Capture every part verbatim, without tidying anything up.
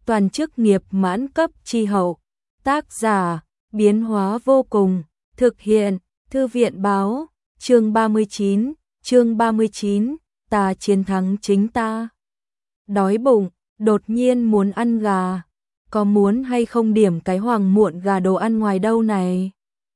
toàn chức nghiệp mãn cấp chi hậu. Tác giả, biến hóa vô cùng, thực hiện, thư viện báo, chương ba mươi chín, chương ba mươi chín, ta chiến thắng chính ta. Đói bụng, đột nhiên muốn ăn gà, có muốn hay không điểm cái hoàng muộn gà đồ ăn ngoài đâu này?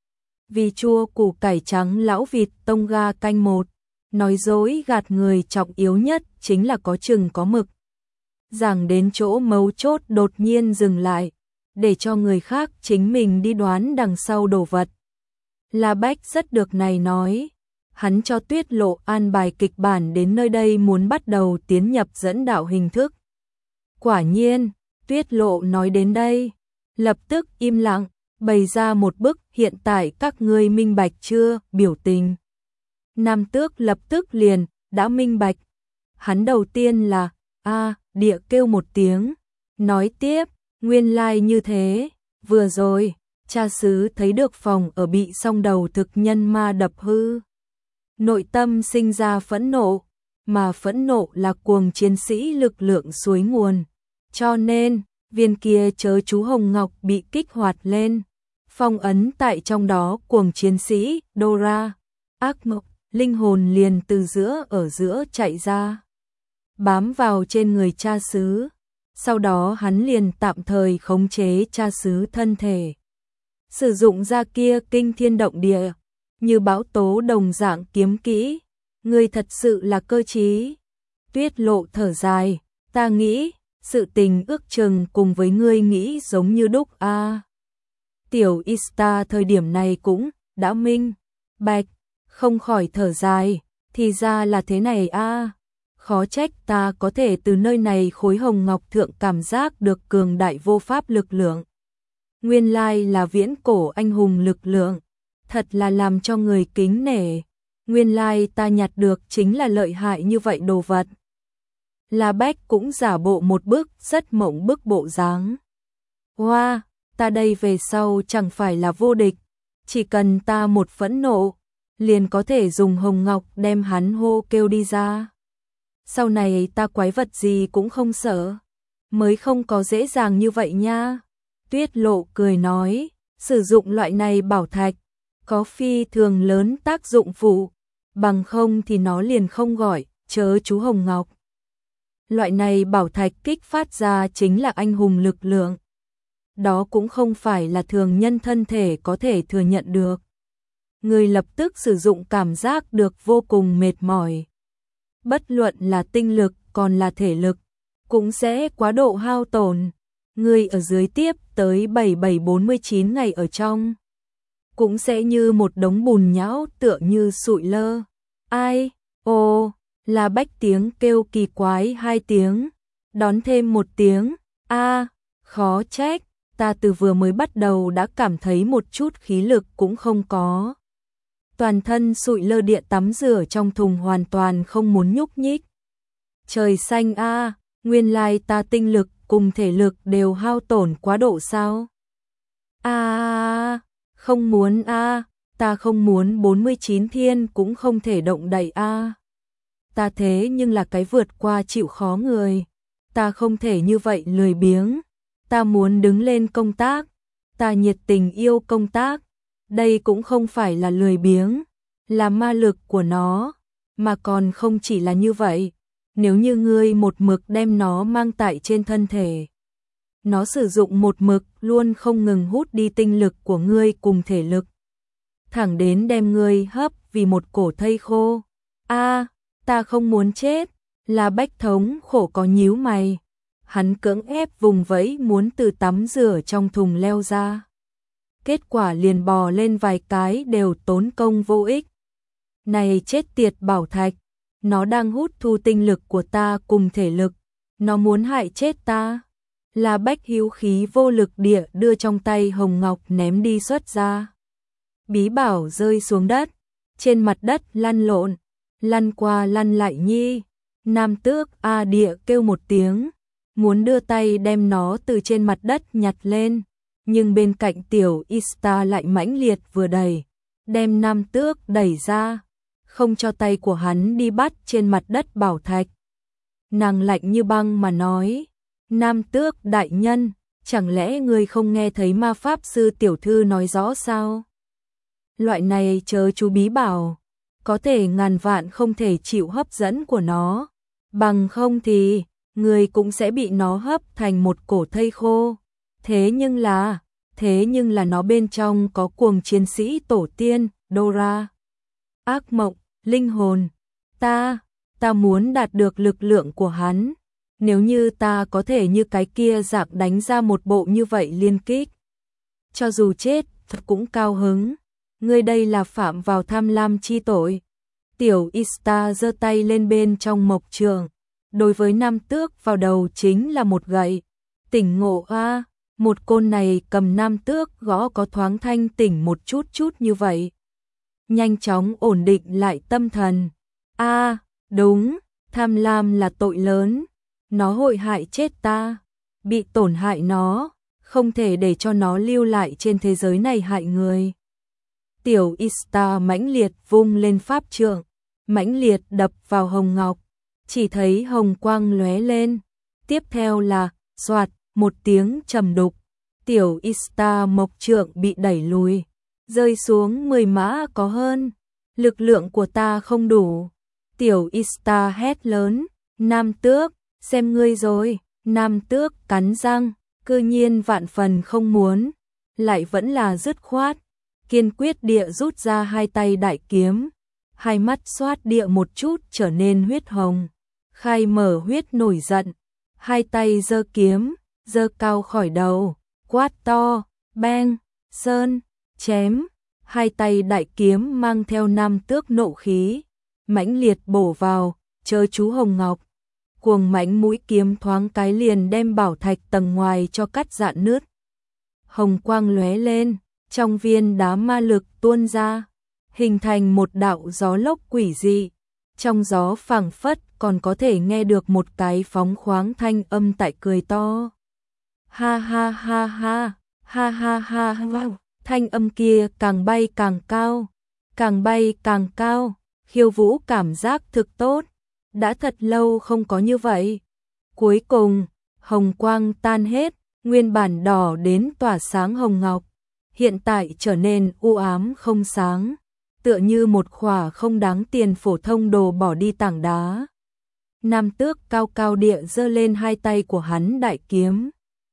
Vì chua củ cải trắng lão vịt tông ga canh một, nói dối gạt người trọng yếu nhất chính là có chừng có mực. Giảng đến chỗ mấu chốt đột nhiên dừng lại, để cho người khác chính mình đi đoán đằng sau đồ vật. La Bách rất được này nói, hắn cho Tuyết Lộ an bài kịch bản đến nơi đây muốn bắt đầu tiến nhập dẫn đạo hình thức. Quả nhiên, Tuyết Lộ nói đến đây, lập tức im lặng, bày ra một bức hiện tại các ngươi minh bạch chưa biểu tình. Nam Tước lập tức liền, đã minh bạch. Hắn đầu tiên là, a địa kêu một tiếng, nói tiếp, nguyên lai like như thế, vừa rồi, cha xứ thấy được phòng ở bị song đầu thực nhân ma đập hư. Nội tâm sinh ra phẫn nộ, mà phẫn nộ là cuồng chiến sĩ lực lượng suối nguồn. Cho nên, viên kia chớ chú Hồng Ngọc bị kích hoạt lên, phong ấn tại trong đó cuồng chiến sĩ, Dora, ác mộng, linh hồn liền từ giữa ở giữa chạy ra, bám vào trên người cha xứ. Sau đó hắn liền tạm thời khống chế cha xứ thân thể, sử dụng ra kia kinh thiên động địa, như bão tố đồng dạng kiếm kỹ. Ngươi thật sự là cơ trí. Tuyết Lộ thở dài, ta nghĩ, sự tình ước chừng cùng với ngươi nghĩ giống như đúc a. À. Tiểu Ista thời điểm này cũng đã minh bạch, không khỏi thở dài, thì ra là thế này a. À. Khó trách ta có thể từ nơi này khối hồng ngọc thượng cảm giác được cường đại vô pháp lực lượng. Nguyên lai là viễn cổ anh hùng lực lượng, thật là làm cho người kính nể. Nguyên lai ta nhặt được chính là lợi hại như vậy đồ vật. La Bách cũng giả bộ một bức rất mộng bức bộ dáng. Hoa, wow, ta đây về sau chẳng phải là vô địch, chỉ cần ta một phẫn nộ, liền có thể dùng hồng ngọc đem hắn hô kêu đi ra. Sau này ta quái vật gì cũng không sợ, mới không có dễ dàng như vậy nha. Tuyết Lộ cười nói, sử dụng loại này bảo thạch, có phi thường lớn tác dụng phụ, bằng không thì nó liền không gọi, chớ chú Hồng Ngọc. Loại này bảo thạch kích phát ra chính là anh hùng lực lượng. Đó cũng không phải là thường nhân thân thể có thể thừa nhận được. Người lập tức sử dụng cảm giác được vô cùng mệt mỏi. Bất luận là tinh lực còn là thể lực, cũng sẽ quá độ hao tổn. Người ở dưới tiếp tới bảy bảy bốn mươi chín ngày ở trong, cũng sẽ như một đống bùn nhão tựa như sụi lơ. Ai, ô, là Bách tiếng kêu kỳ quái hai tiếng, đón thêm một tiếng, a à, khó trách, ta từ vừa mới bắt đầu đã cảm thấy một chút khí lực cũng không có. Toàn thân sụi lơ địa tắm rửa trong thùng hoàn toàn không muốn nhúc nhích. Trời xanh a, à, nguyên lai ta tinh lực cùng thể lực đều hao tổn quá độ sao? A, à, không muốn a, à, ta không muốn bốn mươi chín thiên cũng không thể động đậy a. À. Ta thế nhưng là cái vượt qua chịu khó người, ta không thể như vậy lười biếng, ta muốn đứng lên công tác, ta nhiệt tình yêu công tác, đây cũng không phải là lười biếng, là ma lực của nó, mà còn không chỉ là như vậy, nếu như ngươi một mực đem nó mang tại trên thân thể, nó sử dụng một mực luôn không ngừng hút đi tinh lực của ngươi cùng thể lực, thẳng đến đem ngươi hấp vì một cổ thây khô. A, à, ta không muốn chết. Là Bách thống khổ có nhíu mày, hắn cưỡng ép vùng vẫy muốn từ tắm rửa trong thùng leo ra, kết quả liền bò lên vài cái đều tốn công vô ích. Này chết tiệt bảo thạch, nó đang hút thu tinh lực của ta cùng thể lực, nó muốn hại chết ta. Là Bách hữu khí vô lực địa đưa trong tay hồng ngọc ném đi xuất ra. Bí bảo rơi xuống đất, trên mặt đất lăn lộn, lăn qua lăn lại nhi. Nam Tước a địa kêu một tiếng, muốn đưa tay đem nó từ trên mặt đất nhặt lên, nhưng bên cạnh tiểu Ista lại mãnh liệt vừa đẩy, đem Nam Tước đẩy ra, không cho tay của hắn đi bắt trên mặt đất bảo thạch. Nàng lạnh như băng mà nói, Nam Tước đại nhân, chẳng lẽ ngươi không nghe thấy ma pháp sư tiểu thư nói rõ sao? Loại này chớ chú bí bảo, có thể ngàn vạn không thể chịu hấp dẫn của nó, bằng không thì ngươi cũng sẽ bị nó hấp thành một cổ thây khô. Thế nhưng là, thế nhưng là nó bên trong có cuồng chiến sĩ tổ tiên, Dora. Ác mộng, linh hồn, ta, ta muốn đạt được lực lượng của hắn. Nếu như ta có thể như cái kia dạng đánh ra một bộ như vậy liên kích, cho dù chết, thật cũng cao hứng. Ngươi đây là phạm vào tham lam chi tội. Tiểu Ista giơ tay lên bên trong mộc trường. Đối với Nam Tước vào đầu chính là một gậy. Tỉnh ngộ a, một côn này cầm Nam Tước gõ có thoáng thanh tỉnh một chút chút như vậy. Nhanh chóng ổn định lại tâm thần. A, đúng, tham lam là tội lớn. Nó hội hại chết ta. Bị tổn hại nó, không thể để cho nó lưu lại trên thế giới này hại người. Tiểu Ista mãnh liệt vung lên pháp trượng, mãnh liệt đập vào hồng ngọc, chỉ thấy hồng quang lóe lên. Tiếp theo là xoạt một tiếng trầm đục, tiểu Ista mộc trượng bị đẩy lùi, rơi xuống mười mã có hơn. Lực lượng của ta không đủ. Tiểu Ista hét lớn, Nam Tước, xem ngươi rồi. Nam Tước cắn răng, cư nhiên vạn phần không muốn, lại vẫn là dứt khoát, kiên quyết địa rút ra hai tay đại kiếm, hai mắt xoát địa một chút trở nên huyết hồng, khai mở huyết nổi giận, hai tay giơ kiếm, giơ cao khỏi đầu, quát to, beng, sơn, chém, hai tay đại kiếm mang theo Nam Tước nộ khí, mãnh liệt bổ vào, chớ chú hồng ngọc. Cuồng mãnh mũi kiếm thoáng cái liền đem bảo thạch tầng ngoài cho cắt rạn nứt. Hồng quang lóe lên, trong viên đá ma lực tuôn ra, hình thành một đạo gió lốc quỷ dị. Trong gió phảng phất còn có thể nghe được một cái phóng khoáng thanh âm tại cười to. Ha ha ha ha, ha ha ha ha, thanh âm kia càng bay càng cao, càng bay càng cao, khiêu vũ cảm giác thực tốt. Đã thật lâu không có như vậy. Cuối cùng, hồng quang tan hết, nguyên bản đỏ đến tỏa sáng hồng ngọc, hiện tại trở nên u ám không sáng, tựa như một khỏa không đáng tiền phổ thông đồ bỏ đi tảng đá. Nam Tước cao cao địa giơ lên hai tay của hắn đại kiếm,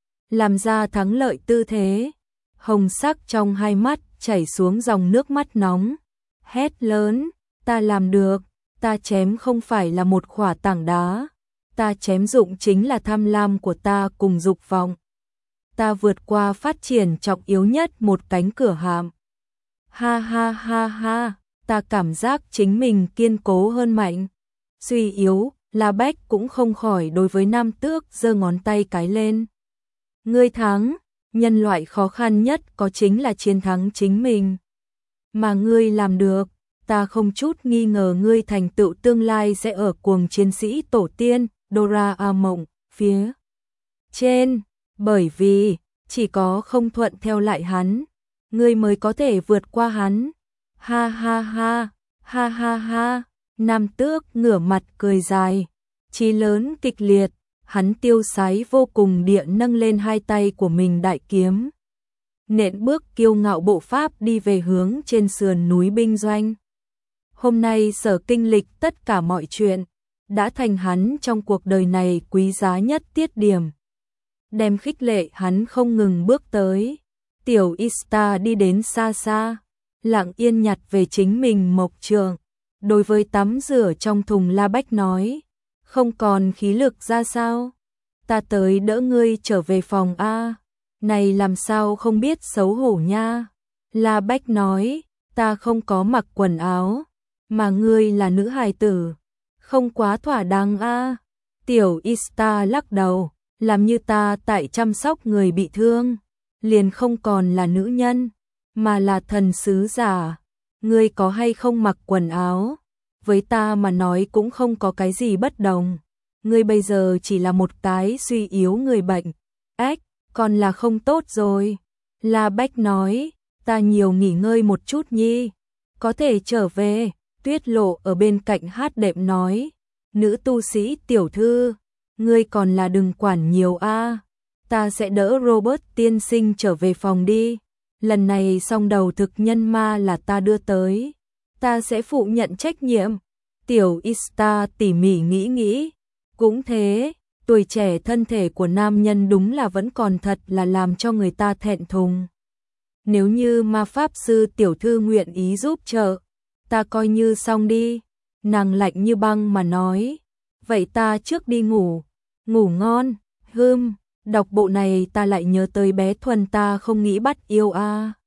làm ra thắng lợi tư thế, hồng sắc trong hai mắt chảy xuống dòng nước mắt nóng, hét lớn, ta làm được. Ta chém không phải là một khỏa tảng đá, ta chém dụng chính là tham lam của ta cùng dục vọng. Ta vượt qua phát triển trọng yếu nhất một cánh cửa hàm. Ha ha ha ha, ta cảm giác chính mình kiên cố hơn mạnh. Suy yếu, La Bách cũng không khỏi đối với Nam Tước giơ ngón tay cái lên. Ngươi thắng, nhân loại khó khăn nhất có chính là chiến thắng chính mình. Mà ngươi làm được. Ta không chút nghi ngờ ngươi thành tựu tương lai sẽ ở cuồng chiến sĩ tổ tiên, Dora A Mộng, phía trên, bởi vì, chỉ có không thuận theo lại hắn, ngươi mới có thể vượt qua hắn. Ha ha ha, ha ha ha, Nam Tước ngửa mặt cười dài, chí lớn kịch liệt, hắn tiêu sái vô cùng địa nâng lên hai tay của mình đại kiếm. Nện bước kiêu ngạo bộ pháp đi về hướng trên sườn núi binh doanh. Hôm nay Sở kinh lịch tất cả mọi chuyện, đã thành hắn trong cuộc đời này quý giá nhất tiết điểm. Đem khích lệ hắn không ngừng bước tới. Tiểu Ista đi đến xa xa, lặng yên nhặt về chính mình mộc trường. Đối với tắm rửa trong thùng La Bách nói, không còn khí lực ra sao? Ta tới đỡ ngươi trở về phòng A. Này làm sao không biết xấu hổ nha. La Bách nói, ta không có mặc quần áo. Mà ngươi là nữ hài tử, không quá thỏa đáng a. Tiểu Ista lắc đầu, làm như ta tại chăm sóc người bị thương, liền không còn là nữ nhân, mà là thần sứ giả. Ngươi có hay không mặc quần áo, với ta mà nói cũng không có cái gì bất đồng. Ngươi bây giờ chỉ là một cái suy yếu người bệnh, ếch, còn là không tốt rồi. La Bách nói, ta nhiều nghỉ ngơi một chút nhi, có thể trở về. Tuyết Lộ ở bên cạnh hát đệm nói, nữ tu sĩ tiểu thư, ngươi còn là đừng quản nhiều a, ta sẽ đỡ Robert tiên sinh trở về phòng đi. Lần này song đầu thực nhân ma là ta đưa tới, ta sẽ phụ nhận trách nhiệm. Tiểu Ista tỉ mỉ nghĩ nghĩ, cũng thế, tuổi trẻ thân thể của nam nhân đúng là vẫn còn thật là làm cho người ta thẹn thùng. Nếu như ma pháp sư tiểu thư nguyện ý giúp trợ, ta coi như xong đi. Nàng lạnh như băng mà nói, vậy ta trước đi ngủ, ngủ ngon. Hừm, đọc bộ này ta lại nhớ tới bé Thuần, ta không nghĩ bắt yêu a.